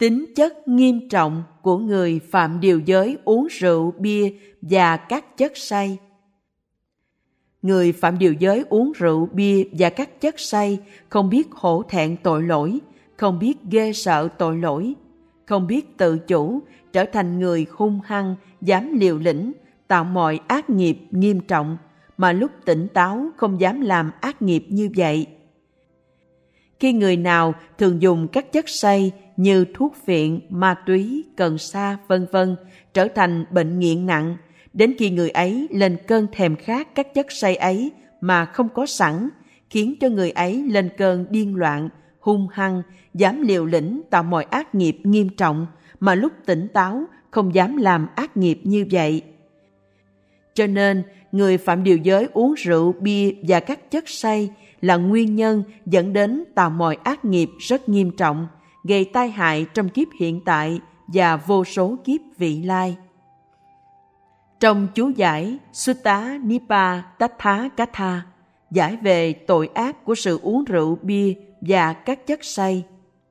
Tính chất nghiêm trọng của người phạm điều giới uống rượu, bia và các chất say. Người phạm điều giới uống rượu, bia và các chất say không biết hổ thẹn tội lỗi, không biết ghê sợ tội lỗi, không biết tự chủ, trở thành người hung hăng, dám liều lĩnh, tạo mọi ác nghiệp nghiêm trọng, mà lúc tỉnh táo không dám làm ác nghiệp như vậy. Khi người nào thường dùng các chất say như thuốc phiện, ma túy, cần sa, v.v. trở thành bệnh nghiện nặng, đến khi người ấy lên cơn thèm khát các chất say ấy mà không có sẵn, khiến cho người ấy lên cơn điên loạn, hung hăng, dám liều lĩnh tạo mọi ác nghiệp nghiêm trọng, mà lúc tỉnh táo không dám làm ác nghiệp như vậy. Cho nên, người phạm điều giới uống rượu, bia và các chất say là nguyên nhân dẫn đến tạo mọi ác nghiệp rất nghiêm trọng, gây tai hại trong kiếp hiện tại và vô số kiếp vị lai. Trong chú giải Sutta Nipatattha Katha, giải về tội ác của sự uống rượu, bia và các chất say.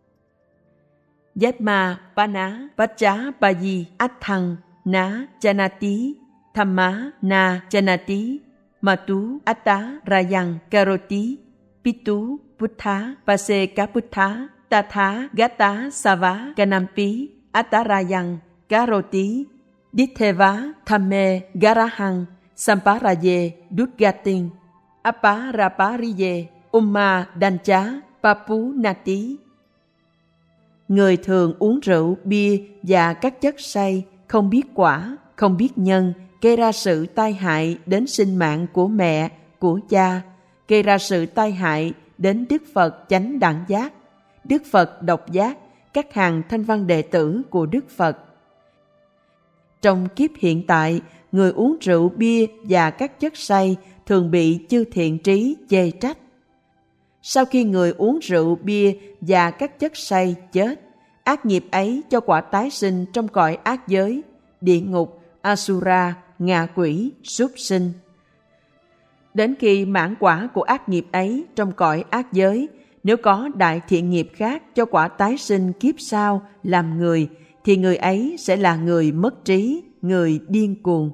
Yatma Pana Pacha Payi Attang Na Janati Thamma Na Janati Matu Atta Rayang Karoti Pitu Buddha Pase Kaputtha Tatha Gata Sava Kanampi Attarayang Karoti Ditheva Thamme Garahang Samparaye Dudgatin Aparapariye Umma Dancha Papu Nati. Người thường uống rượu, bia và các chất say không biết quả, không biết nhân, gây ra sự tai hại đến sinh mạng của mẹ, của cha, gây ra sự tai hại đến Đức Phật chánh đẳng giác, Đức Phật độc giác, các hàng thanh văn đệ tử của Đức Phật. Trong kiếp hiện tại, người uống rượu, bia và các chất say thường bị chư thiện trí chê trách. Sau khi người uống rượu, bia và các chất say chết, ác nghiệp ấy cho quả tái sinh trong cõi ác giới, địa ngục, Asura, ngạ quỷ, súc sinh. Đến khi mãn quả của ác nghiệp ấy trong cõi ác giới, nếu có đại thiện nghiệp khác cho quả tái sinh kiếp sau làm người, thì người ấy sẽ là người mất trí, người điên cuồng.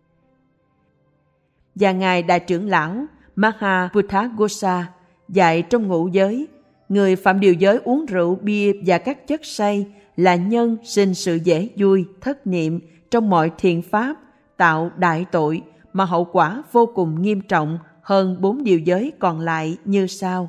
Và Ngài Đại trưởng lão Mahabuddhaghosa dạy trong ngũ giới, người phạm điều giới uống rượu, bia và các chất say là nhân sinh sự dễ vui, thất niệm trong mọi thiện pháp, tạo đại tội mà hậu quả vô cùng nghiêm trọng hơn 4 điều giới còn lại như sau.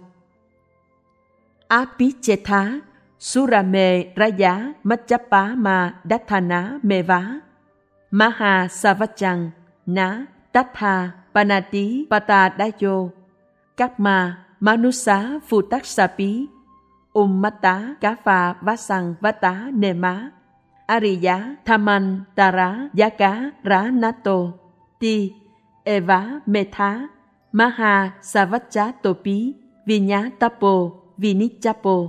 Apichetha Surame Raya Machapa Ma Dathana Meva Maha Savachang Na Tatha Panati Patadayo Kakma Manusa Futaksapi Ummata Kafa Vasang Vata Nema Ariya Thaman Tara Yaka Ranato Ti Eva Metha Maha Savachatopi Vinyatapo Vinichapo.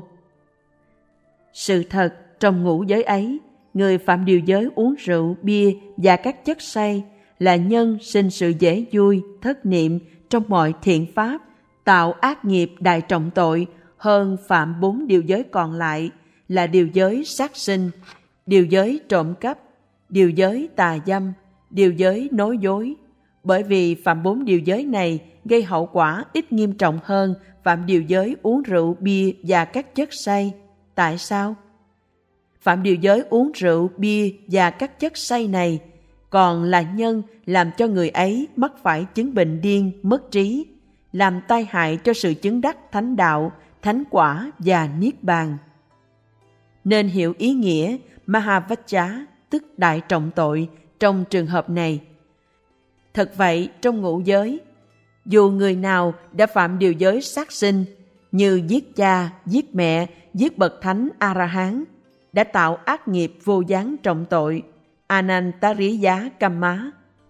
Sự thật, trong ngũ giới ấy, người phạm điều giới uống rượu, bia và các chất say là nhân sinh sự dễ vui, thất niệm trong mọi thiện pháp, tạo ác nghiệp đại trọng tội hơn phạm 4 điều giới còn lại là điều giới sát sinh, điều giới trộm cắp, điều giới tà dâm, điều giới nói dối. Bởi vì phạm 4 điều giới này gây hậu quả ít nghiêm trọng hơn phạm điều giới uống rượu, bia và các chất say. Tại sao? Phạm điều giới uống rượu, bia và các chất say này còn là nhân làm cho người ấy mắc phải chứng bệnh điên, mất trí, làm tai hại cho sự chứng đắc thánh đạo, thánh quả và niết bàn. Nên hiểu ý nghĩa Mahavacha, tức đại trọng tội trong trường hợp này. Thật vậy, trong ngũ giới, dù người nào đã phạm điều giới sát sinh như giết cha, giết mẹ, giết bậc thánh A-la-hán, đã tạo ác nghiệp vô gián trọng tội, Anantariya Kamma.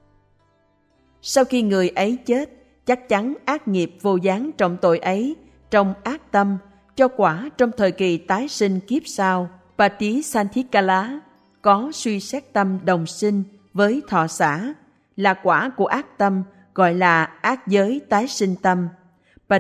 Sau khi người ấy chết, chắc chắn ác nghiệp vô gián trọng tội ấy trong ác tâm cho quả trong thời kỳ tái sinh kiếp sau, Patisanthikala, có suy xét tâm đồng sinh với thọ xả, là quả của ác tâm gọi là ác giới tái sinh tâm.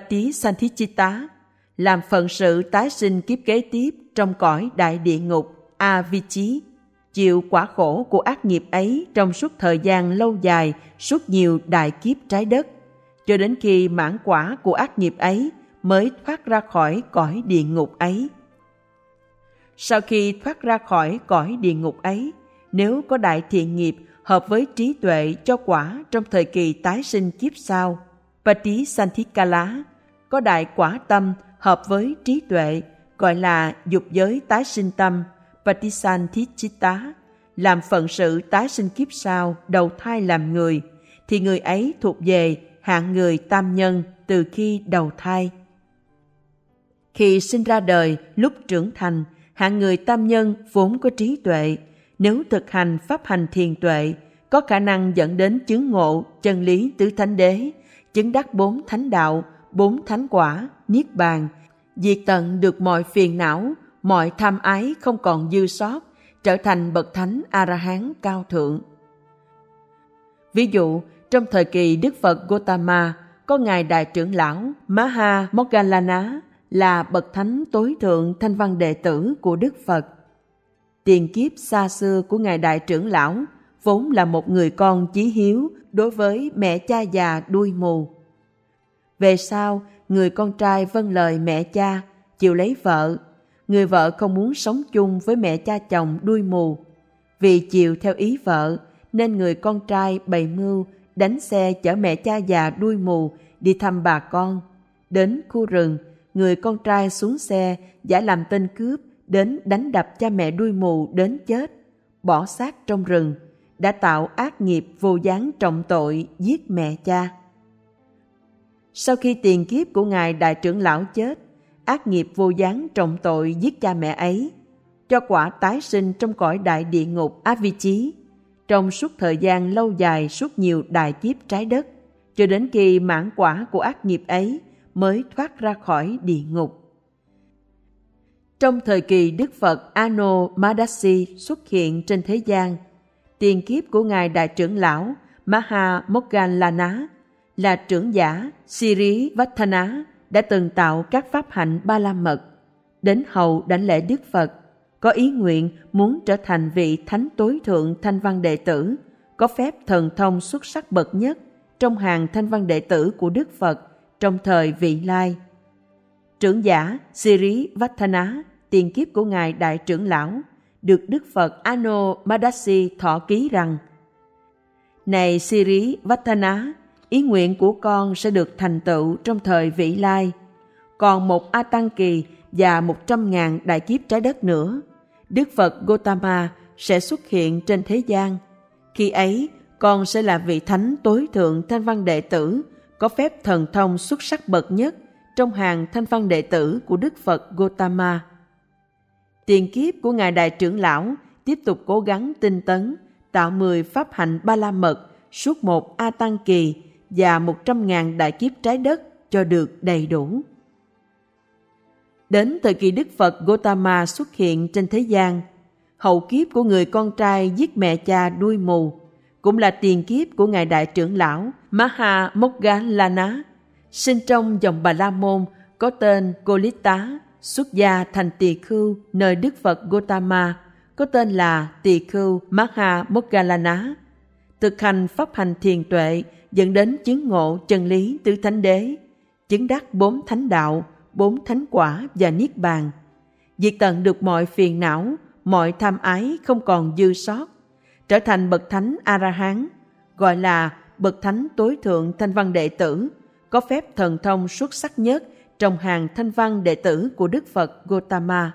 Patisanthicita làm phận sự tái sinh kiếp kế tiếp trong cõi đại địa ngục, Avicii, chịu quả khổ của ác nghiệp ấy trong suốt thời gian lâu dài, suốt nhiều đại kiếp trái đất, cho đến khi mãn quả của ác nghiệp ấy mới thoát ra khỏi cõi địa ngục ấy. Sau khi thoát ra khỏi cõi địa ngục ấy, nếu có đại thiện nghiệp hợp với trí tuệ cho quả trong thời kỳ tái sinh kiếp sau, Patisanthikkala, có đại quả tâm hợp với trí tuệ, gọi là dục giới tái sinh tâm, Patisanthichitta, làm phận sự tái sinh kiếp sau đầu thai làm người, thì người ấy thuộc về hạng người tam nhân từ khi đầu thai. Khi sinh ra đời, lúc trưởng thành, hạng người tam nhân vốn có trí tuệ, nếu thực hành pháp hành thiền tuệ, có khả năng dẫn đến chứng ngộ chân lý tứ thánh đế, chứng đắc 4 thánh đạo, 4 thánh quả, niết bàn, diệt tận được mọi phiền não, mọi tham ái không còn dư sót, trở thành bậc thánh A-la-hán cao thượng. Ví dụ, trong thời kỳ Đức Phật Gotama, có ngài đại trưởng lão Maha Moggallana là bậc thánh tối thượng thanh văn đệ tử của Đức Phật. Tiền kiếp xa xưa của ngài đại trưởng lão vốn là một người con chí hiếu đối với mẹ cha già đuôi mù. Về sau, người con trai vâng lời mẹ cha, chịu lấy vợ. Người vợ không muốn sống chung với mẹ cha chồng đuôi mù. Vì chịu theo ý vợ, nên người con trai bày mưu đánh xe chở mẹ cha già đuôi mù đi thăm bà con. Đến khu rừng, người con trai xuống xe giả làm tên cướp đến đánh đập cha mẹ đuôi mù đến chết, bỏ xác trong rừng, đã tạo ác nghiệp vô gián trọng tội giết mẹ cha. Sau khi tiền kiếp của ngài đại trưởng lão chết, ác nghiệp vô gián trọng tội giết cha mẹ ấy, cho quả tái sinh trong cõi đại địa ngục Avicii, trong suốt thời gian lâu dài, suốt nhiều đại kiếp trái đất, cho đến khi mãn quả của ác nghiệp ấy mới thoát ra khỏi địa ngục. Trong thời kỳ Đức Phật Ano Madasi xuất hiện trên thế gian, tiền kiếp của ngài đại trưởng lão Maha Moggallana là trưởng giả Sirivattana đã từng tạo các pháp hạnh Ba La Mật, đến hầu đảnh lễ Đức Phật, có ý nguyện muốn trở thành vị thánh tối thượng thanh văn đệ tử, có phép thần thông xuất sắc bậc nhất trong hàng thanh văn đệ tử của Đức Phật trong thời vị lai. Trưởng giả Sirivattana, tiền kiếp của ngài đại trưởng lão, được Đức Phật Ano Madasi thọ ký rằng: Này Sirivattana, ý nguyện của con sẽ được thành tựu trong thời vĩ lai. Còn một A Tăng Kỳ và 100.000 đại kiếp trái đất nữa, Đức Phật Gotama sẽ xuất hiện trên thế gian. Khi ấy, con sẽ là vị thánh tối thượng thanh văn đệ tử, có phép thần thông xuất sắc bậc nhất trong hàng thanh văn đệ tử của Đức Phật Gotama. Tiền kiếp của ngài đại trưởng lão tiếp tục cố gắng tinh tấn, tạo 10 pháp hạnh Ba La Mật suốt một A Tăng Kỳ và 100.000 đại kiếp trái đất cho được đầy đủ. Đến thời kỳ Đức Phật Gotama xuất hiện trên thế gian, hậu kiếp của người con trai giết mẹ cha đuôi mù, cũng là tiền kiếp của ngài đại trưởng lão Maha Moggallana, sinh trong dòng Bà La Môn, có tên Kolita, xuất gia thành tỳ khưu nơi Đức Phật Gotama, có tên là tỳ khưu Maha Moggallana, thực hành pháp hành thiền tuệ dẫn đến chứng ngộ chân lý tứ thánh đế, chứng đắc 4 thánh đạo, 4 thánh quả và niết bàn, diệt tận được mọi phiền não, mọi tham ái không còn dư sót, trở thành bậc thánh A-la-hán, gọi là bậc thánh tối thượng thanh văn đệ tử, có phép thần thông xuất sắc nhất trong hàng thanh văn đệ tử của Đức Phật Gotama.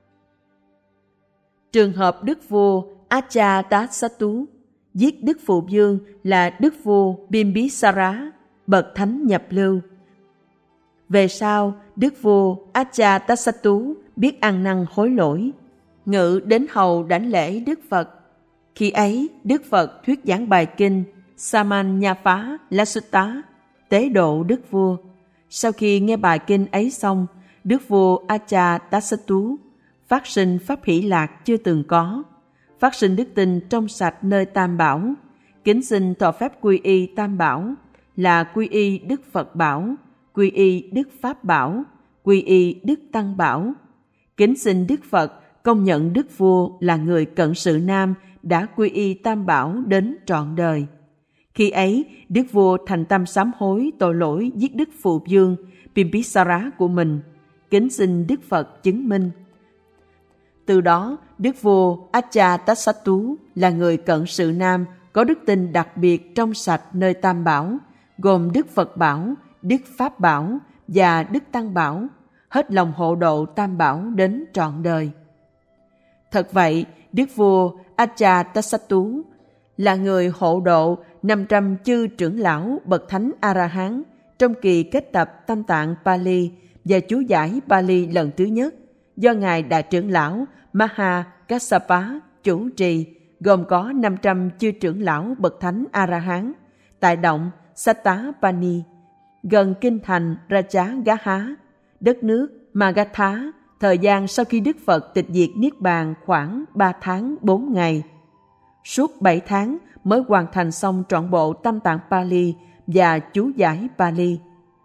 Trường hợp Đức vua Ajatasattu giết Đức Phụ Vương là Đức vua Bimbisara, bậc thánh nhập lưu. Về sau, Đức vua Ajatasattu biết ăn năn hối lỗi, ngự đến hầu đảnh lễ Đức Phật. Khi ấy, Đức Phật thuyết giảng bài kinh Samannapha Lasutta, tế độ Đức vua. Sau khi nghe bài kinh ấy xong, Đức vua Ajatasattu phát sinh pháp hỷ lạc chưa từng có, phát sinh đức tin trong sạch nơi Tam Bảo, kính xin thọ phép quy y Tam Bảo là quy y Đức Phật Bảo, quy y Đức Pháp Bảo, quy y Đức Tăng Bảo, kính xin Đức Phật công nhận đức vua là người cận sự nam đã quy y Tam Bảo đến trọn đời. Khi ấy, đức vua thành tâm sám hối tội lỗi giết đức phụ vương Bimbisara của mình, kính xin Đức Phật chứng minh. Từ đó, đức vua Ajatasattu là người cận sự nam có đức tin đặc biệt trong sạch nơi Tam Bảo, gồm Đức Phật Bảo, Đức Pháp Bảo và Đức Tăng Bảo, hết lòng hộ độ Tam Bảo đến trọn đời. Thật vậy, đức vua Ajatasattu là người hộ độ 500 chư trưởng lão bậc thánh A-la-hán trong kỳ kết tập Tam Tạng Pali và chú giải Pali lần thứ nhất do Ngài Đại trưởng lão Maha Kassapa chủ trì, gồm có 500 chư trưởng lão bậc thánh A-la-hán tại động Sattapani, gần kinh thành Rajagaha, đất nước Magadha, thời gian sau khi Đức Phật tịch diệt Niết Bàn khoảng 3 tháng 4 ngày. Suốt 7 tháng mới hoàn thành xong trọn bộ Tam Tạng Pali và chú giải Pali.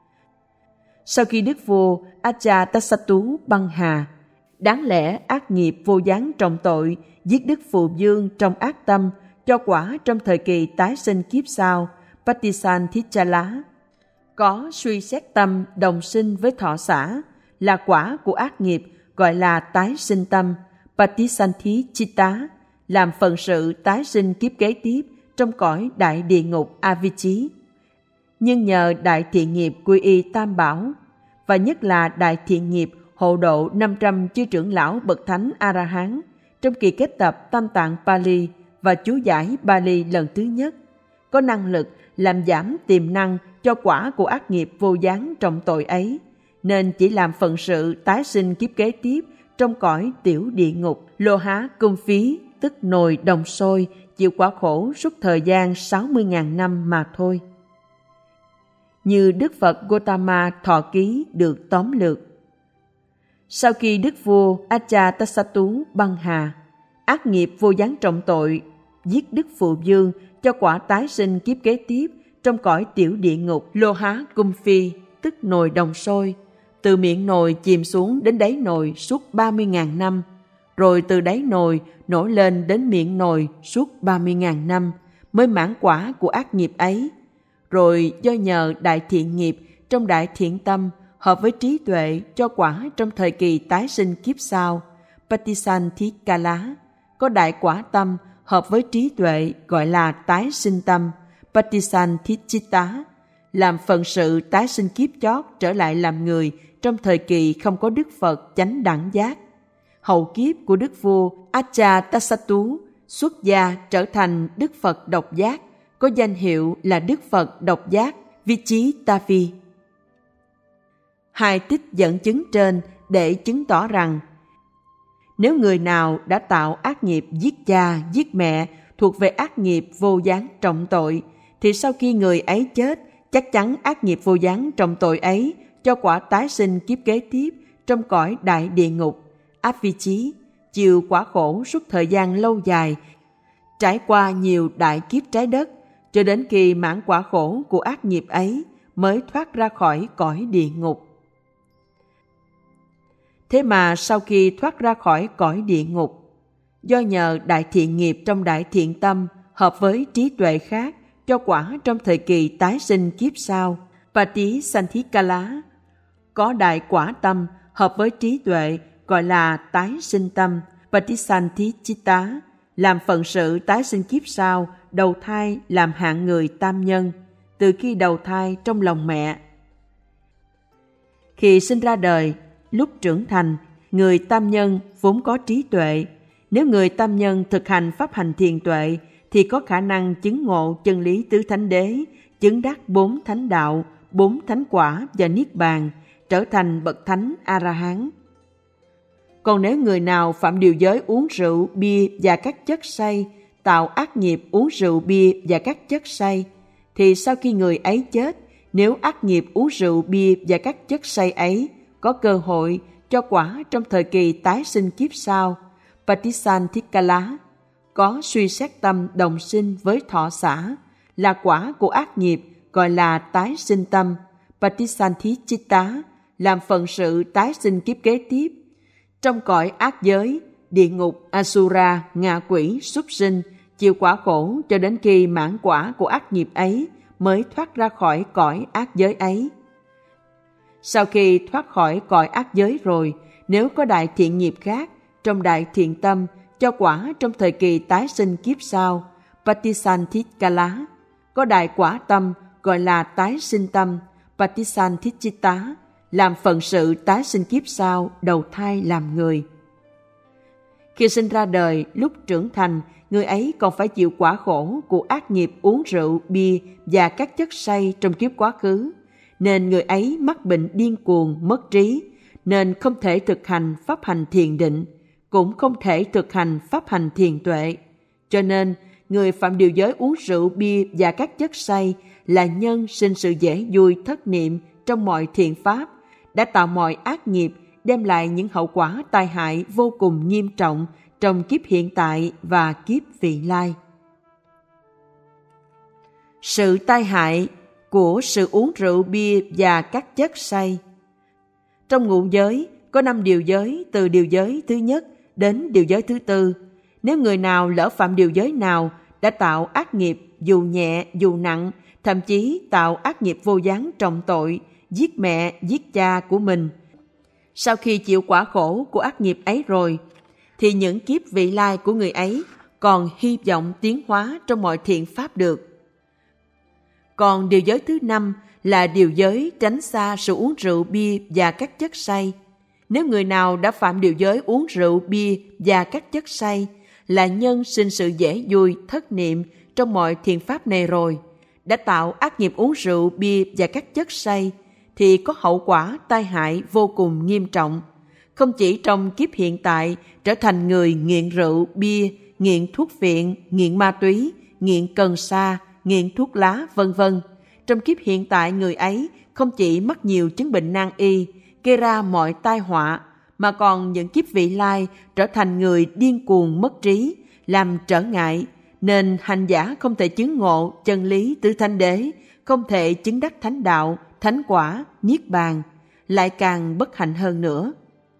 Sau khi đức vua Ajatasattu băng hà, đáng lẽ ác nghiệp vô gián trọng tội giết đức phụ vương trong ác tâm cho quả trong thời kỳ tái sinh kiếp sau Patisanthichala, có suy xét tâm đồng sinh với thọ xả là quả của ác nghiệp gọi là tái sinh tâm Patisanthichitta, làm phần sự tái sinh kiếp kế tiếp trong cõi đại địa ngục Avicii. Nhưng nhờ đại thiện nghiệp quy y Tam Bảo, và nhất là đại thiện nghiệp hộ độ 500 chư trưởng lão bậc thánh A-la-hán trong kỳ kết tập Tam Tạng Pali và chú giải Pali lần thứ nhất, có năng lực làm giảm tiềm năng cho quả của ác nghiệp vô gián trọng tội ấy, nên chỉ làm phận sự tái sinh kiếp kế tiếp trong cõi tiểu địa ngục Lô Há Cung Phí, tức nồi đồng sôi, chịu quả khổ suốt thời gian 60.000 năm mà thôi. Như Đức Phật Gotama thọ ký được tóm lược. Sau khi đức vua Ajatasattu băng hà, ác nghiệp vô gián trọng tội giết đức phụ vương cho quả tái sinh kiếp kế tiếp trong cõi tiểu địa ngục Lô Há Cung Phi, tức nồi đồng sôi, từ miệng nồi chìm xuống đến đáy nồi suốt 30.000 năm, rồi từ đáy nồi nổi lên đến miệng nồi suốt 30.000 năm mới mãn quả của ác nghiệp ấy. Rồi do nhờ đại thiện nghiệp trong đại thiện tâm hợp với trí tuệ cho quả trong thời kỳ tái sinh kiếp sau Patisanthichikala, có đại quả tâm hợp với trí tuệ gọi là tái sinh tâm Patisanthichitta, làm phận sự tái sinh kiếp chót trở lại làm người trong thời kỳ không có Đức Phật chánh đẳng giác. Hậu kiếp của đức vua Ajatasattu xuất gia trở thành Đức Phật độc giác, có danh hiệu là Đức Phật độc giác Vichittavi. Hai tích dẫn chứng trên để chứng tỏ rằng nếu người nào đã tạo ác nghiệp giết cha, giết mẹ thuộc về ác nghiệp vô gián trọng tội, thì sau khi người ấy chết, chắc chắn ác nghiệp vô gián trọng tội ấy cho quả tái sinh kiếp kế tiếp trong cõi đại địa ngục Avicii, chịu quả khổ suốt thời gian lâu dài, trải qua nhiều đại kiếp trái đất, cho đến khi mãn quả khổ của ác nghiệp ấy mới thoát ra khỏi cõi địa ngục. Thế mà sau khi thoát ra khỏi cõi địa ngục, do nhờ đại thiện nghiệp trong đại thiện tâm hợp với trí tuệ khác cho quả trong thời kỳ tái sinh kiếp sau Patisanthichikala, có đại quả tâm hợp với trí tuệ gọi là tái sinh tâm Patisanthichitta, làm phận sự tái sinh kiếp sau đầu thai làm hạng người tam nhân từ khi đầu thai trong lòng mẹ. Khi sinh ra đời, lúc trưởng thành, người tam nhân vốn có trí tuệ. Nếu người tam nhân thực hành pháp hành thiền tuệ thì có khả năng chứng ngộ chân lý tứ thánh đế, chứng đắc 4 thánh đạo, 4 thánh quả và niết bàn, trở thành bậc thánh A-la-hán. Còn nếu người nào phạm điều giới uống rượu, bia và các chất say, tạo ác nghiệp uống rượu, bia và các chất say, thì sau khi người ấy chết, nếu ác nghiệp uống rượu, bia và các chất say ấy có cơ hội cho quả trong thời kỳ tái sinh kiếp sau Patisanthichikala, có suy xét tâm đồng sinh với thọ xả, là quả của ác nghiệp gọi là tái sinh tâm Patisanthichitta, làm phận sự tái sinh kiếp kế tiếp trong cõi ác giới địa ngục, Asura, ngạ quỷ, súc sinh, chịu quả khổ cho đến khi mãn quả của ác nghiệp ấy mới thoát ra khỏi cõi ác giới ấy. Sau khi thoát khỏi cõi ác giới rồi, nếu có đại thiện nghiệp khác, trong đại thiện tâm, cho quả trong thời kỳ tái sinh kiếp sau, Patisanthitkala, có đại quả tâm gọi là tái sinh tâm, Patisanthichitta, làm phận sự tái sinh kiếp sau, đầu thai làm người. Khi sinh ra đời, lúc trưởng thành, người ấy còn phải chịu quả khổ của ác nghiệp uống rượu, bia và các chất say trong kiếp quá khứ, nên người ấy mắc bệnh điên cuồng, mất trí, nên không thể thực hành pháp hành thiền định, cũng không thể thực hành pháp hành thiền tuệ. Cho nên, người phạm điều giới uống rượu, bia và các chất say là nhân sinh sự dễ vui thất niệm trong mọi thiện pháp, đã tạo mọi ác nghiệp, đem lại những hậu quả tai hại vô cùng nghiêm trọng trong kiếp hiện tại và kiếp vị lai. Sự tai hại của sự uống rượu, bia và các chất say. Trong ngũ giới, có 5 điều giới từ điều giới thứ nhất đến điều giới thứ tư. Nếu người nào lỡ phạm điều giới nào đã tạo ác nghiệp dù nhẹ dù nặng, thậm chí tạo ác nghiệp vô gián trọng tội, giết mẹ, giết cha của mình, sau khi chịu quả khổ của ác nghiệp ấy rồi, thì những kiếp vị lai của người ấy còn hy vọng tiến hóa trong mọi thiện pháp được. Còn điều giới thứ 5 là điều giới tránh xa sự uống rượu, bia và các chất say. Nếu người nào đã phạm điều giới uống rượu, bia và các chất say là nhân sinh sự dễ vui, thất niệm trong mọi thiện pháp này rồi, đã tạo ác nghiệp uống rượu, bia và các chất say, thì có hậu quả tai hại vô cùng nghiêm trọng. Không chỉ trong kiếp hiện tại trở thành người nghiện rượu, bia, nghiện thuốc viện, nghiện ma túy, nghiện cần sa, nghiện thuốc lá, vân vân. Trong kiếp hiện tại, người ấy không chỉ mắc nhiều chứng bệnh nan y, gây ra mọi tai họa, mà còn những kiếp vị lai trở thành người điên cuồng mất trí, làm trở ngại, nên hành giả không thể chứng ngộ chân lý tứ thánh đế, không thể chứng đắc thánh đạo, thánh quả, niết bàn, lại càng bất hạnh hơn nữa.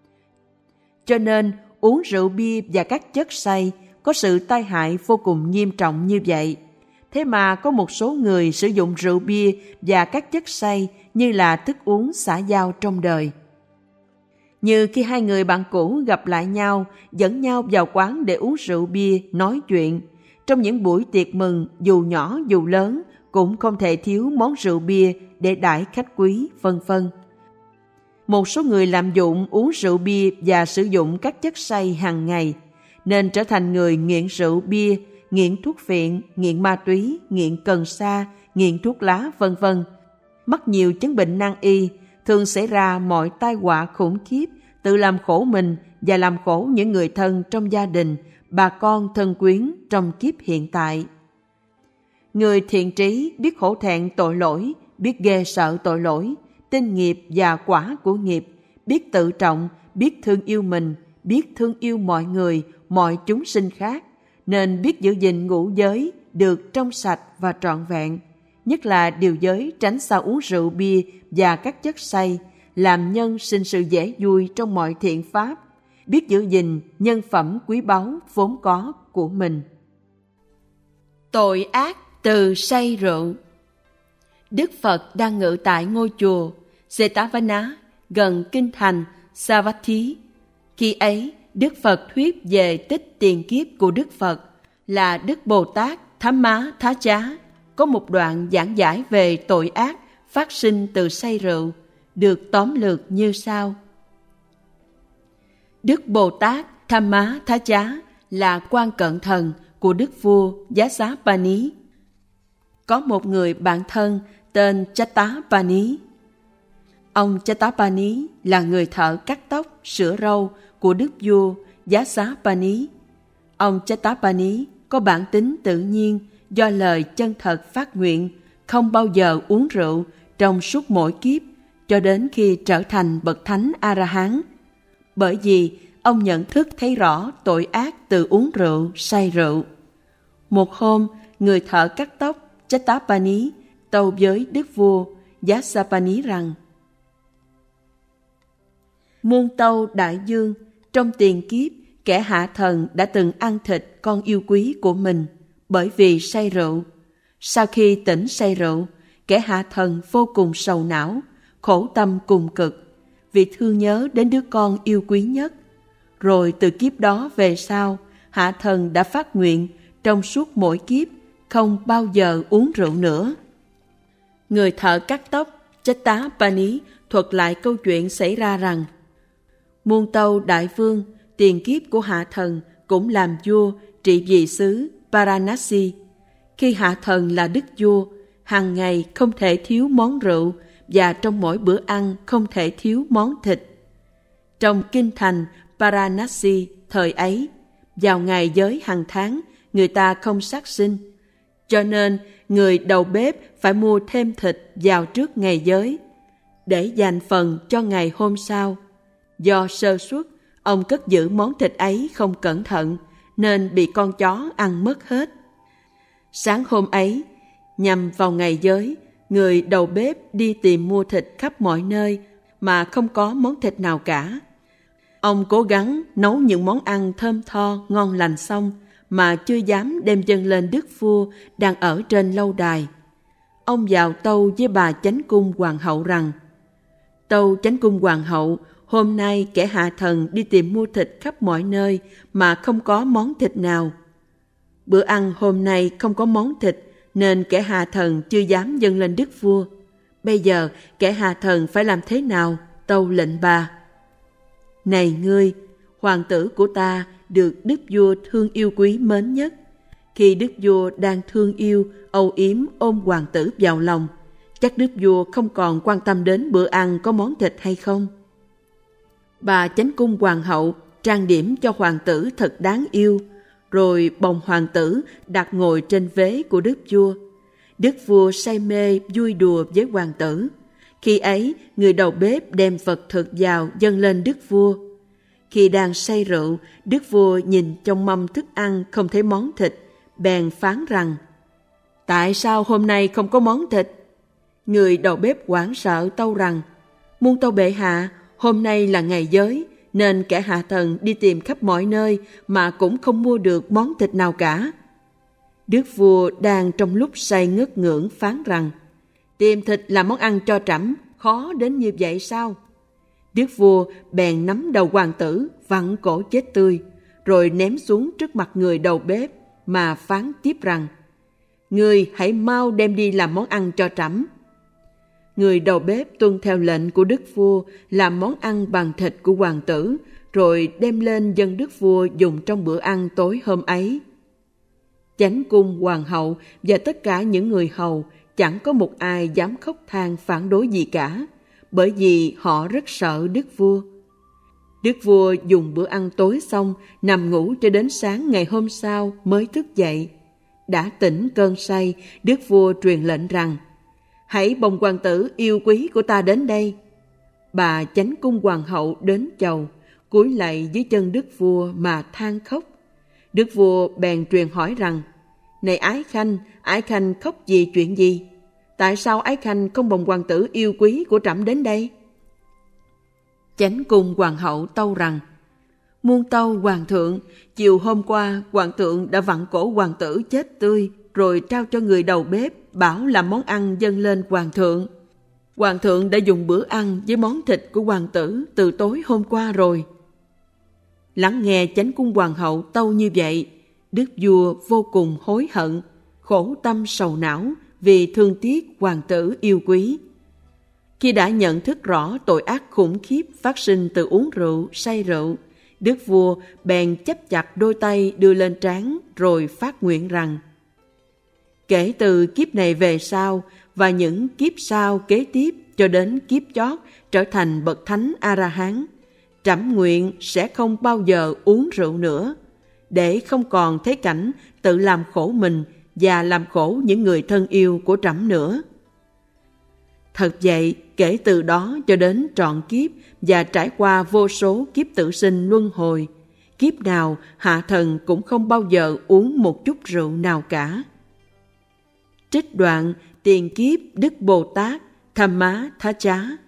Cho nên, uống rượu, bia và các chất say có sự tai hại vô cùng nghiêm trọng như vậy. Thế mà có một số người sử dụng rượu, bia và các chất say như là thức uống xã giao trong đời. Như khi hai người bạn cũ gặp lại nhau, dẫn nhau vào quán để uống rượu, bia, nói chuyện. Trong những buổi tiệc mừng, dù nhỏ dù lớn, cũng không thể thiếu món rượu, bia để đãi khách quý, vân vân. Một số người lạm dụng uống rượu, bia và sử dụng các chất say hàng ngày, nên trở thành người nghiện rượu, bia, nghiện thuốc viện, nghiện ma túy, nghiện cần sa, nghiện thuốc lá, vân vân. Mắc nhiều chứng bệnh nan y, thường xảy ra mọi tai họa khủng khiếp, tự làm khổ mình và làm khổ những người thân trong gia đình, bà con thân quyến trong kiếp hiện tại. Người thiện trí biết hổ thẹn tội lỗi, biết ghê sợ tội lỗi, tin nghiệp và quả của nghiệp, biết tự trọng, biết thương yêu mình, biết thương yêu mọi người, mọi chúng sinh khác, nên biết giữ gìn ngũ giới được trong sạch và trọn vẹn, nhất là điều giới tránh xa uống rượu, bia và các chất say, làm nhân sinh sự dễ vui trong mọi thiện pháp, biết giữ gìn nhân phẩm quý báu vốn có của mình. Tội ác từ say rượu. Đức Phật đang ngự tại ngôi chùa Jetavana gần kinh thành Savatthi. Khi ấy, Đức Phật thuyết về tích tiền kiếp của Đức Phật là Đức Bồ Tát Thamma Thá Chá, có một đoạn giảng giải về tội ác phát sinh từ say rượu, được tóm lược như sau. Đức Bồ Tát Thamma Thá Chá là quan cận thần của Đức vua Jasapani. Có một người bạn thân tên Chattapani. Ông Chattapani là người thợ cắt tóc, sửa râu của Đức vua Jasapani. Ông Chattapani có bản tính tự nhiên do lời chân thật phát nguyện không bao giờ uống rượu trong suốt mỗi kiếp cho đến khi trở thành bậc thánh A-la-hán. Bởi vì ông nhận thức thấy rõ tội ác từ uống rượu, say rượu. Một hôm, người thợ cắt tóc Chattapani tâu với Đức vua Jasapani rằng: Muôn tâu đại dương, trong tiền kiếp, kẻ hạ thần đã từng ăn thịt con yêu quý của mình bởi vì say rượu. Sau khi tỉnh say rượu, kẻ hạ thần vô cùng sầu não, khổ tâm cùng cực vì thương nhớ đến đứa con yêu quý nhất. Rồi từ kiếp đó về sau, hạ thần đã phát nguyện trong suốt mỗi kiếp không bao giờ uống rượu nữa. Người thợ cắt tóc Chattapani thuật lại câu chuyện xảy ra rằng Muôn Tâu Đại Vương, tiền kiếp của hạ thần, cũng làm vua trị vì xứ Varanasi. Khi hạ thần là đức vua, hàng ngày không thể thiếu món rượu và trong mỗi bữa ăn không thể thiếu món thịt. Trong kinh thành Varanasi thời ấy, vào ngày giới hàng tháng, người ta không sát sinh, cho nên người đầu bếp phải mua thêm thịt vào trước ngày giới để dành phần cho ngày hôm sau. Do sơ suất, ông cất giữ món thịt ấy không cẩn thận nên bị con chó ăn mất hết. Sáng hôm ấy, nhằm vào ngày giới, người đầu bếp đi tìm mua thịt khắp mọi nơi mà không có món thịt nào cả. Ông cố gắng nấu những món ăn thơm tho, ngon lành xong mà chưa dám đem dâng lên đức vua đang ở trên lâu đài. Ông vào tâu với bà chánh cung hoàng hậu rằng: Tâu chánh cung hoàng hậu, hôm nay kẻ hạ thần đi tìm mua thịt khắp mọi nơi mà không có món thịt nào. Bữa ăn hôm nay không có món thịt nên kẻ hạ thần chưa dám dâng lên đức vua. Bây giờ kẻ hạ thần phải làm thế nào? Tâu lệnh bà. Này ngươi, hoàng tử của ta được đức vua thương yêu quý mến nhất. Khi đức vua đang thương yêu, âu yếm ôm hoàng tử vào lòng, chắc đức vua không còn quan tâm đến bữa ăn có món thịt hay không. Bà chánh cung hoàng hậu trang điểm cho hoàng tử thật đáng yêu, rồi bồng hoàng tử đặt ngồi trên vế của đức vua. Đức vua say mê vui đùa với hoàng tử. Khi ấy, người đầu bếp đem vật thực vào dâng lên đức vua. Khi đang say rượu, đức vua nhìn trong mâm thức ăn không thấy món thịt, bèn phán rằng: Tại sao hôm nay không có món thịt? Người đầu bếp hoảng sợ tâu rằng: Muôn tâu bệ hạ, hôm nay là ngày giới, nên kẻ hạ thần đi tìm khắp mọi nơi mà cũng không mua được món thịt nào cả. Đức vua đang trong lúc say ngất ngưỡng phán rằng: Tìm thịt là món ăn cho trẫm, khó đến như vậy sao? Đức vua bèn nắm đầu hoàng tử, vặn cổ chết tươi, rồi ném xuống trước mặt người đầu bếp mà phán tiếp rằng: Ngươi hãy mau đem đi làm món ăn cho trẫm. Người đầu bếp tuân theo lệnh của đức vua làm món ăn bằng thịt của hoàng tử, rồi đem lên dâng đức vua dùng trong bữa ăn tối hôm ấy. Chánh cung hoàng hậu và tất cả những người hầu chẳng có một ai dám khóc than phản đối gì cả, bởi vì họ rất sợ đức vua. Đức vua dùng bữa ăn tối xong, nằm ngủ cho đến sáng ngày hôm sau mới thức dậy. Đã tỉnh cơn say, đức vua truyền lệnh rằng: Hãy bồng hoàng tử yêu quý của ta đến đây. Bà chánh cung hoàng hậu đến chầu, cúi lạy dưới chân đức vua mà than khóc. Đức vua bèn truyền hỏi rằng: Này Ái Khanh khóc vì chuyện gì? Tại sao Ái Khanh không bồng hoàng tử yêu quý của trẫm đến đây? Chánh cung hoàng hậu tâu rằng: Muôn tâu hoàng thượng, chiều hôm qua hoàng thượng đã vặn cổ hoàng tử chết tươi, rồi trao cho người đầu bếp bảo làm món ăn dâng lên hoàng thượng. Hoàng thượng đã dùng bữa ăn với món thịt của hoàng tử từ tối hôm qua rồi. Lắng nghe chánh cung hoàng hậu tâu như vậy, đức vua vô cùng hối hận, khổ tâm sầu não vì thương tiếc hoàng tử yêu quý. Khi đã nhận thức rõ tội ác khủng khiếp phát sinh từ uống rượu, say rượu, đức vua bèn chấp chặt đôi tay đưa lên trán rồi phát nguyện rằng: Kể từ kiếp này về sau và những kiếp sau kế tiếp cho đến kiếp chót trở thành bậc thánh A-la-hán, trẫm nguyện sẽ không bao giờ uống rượu nữa, để không còn thấy cảnh tự làm khổ mình và làm khổ những người thân yêu của trẫm nữa. Thật vậy, kể từ đó cho đến trọn kiếp và trải qua vô số kiếp tử sinh luân hồi, kiếp nào hạ thần cũng không bao giờ uống một chút rượu nào cả. Trích đoạn Tiền kiếp Đức Bồ Tát Thamma Thá Chá.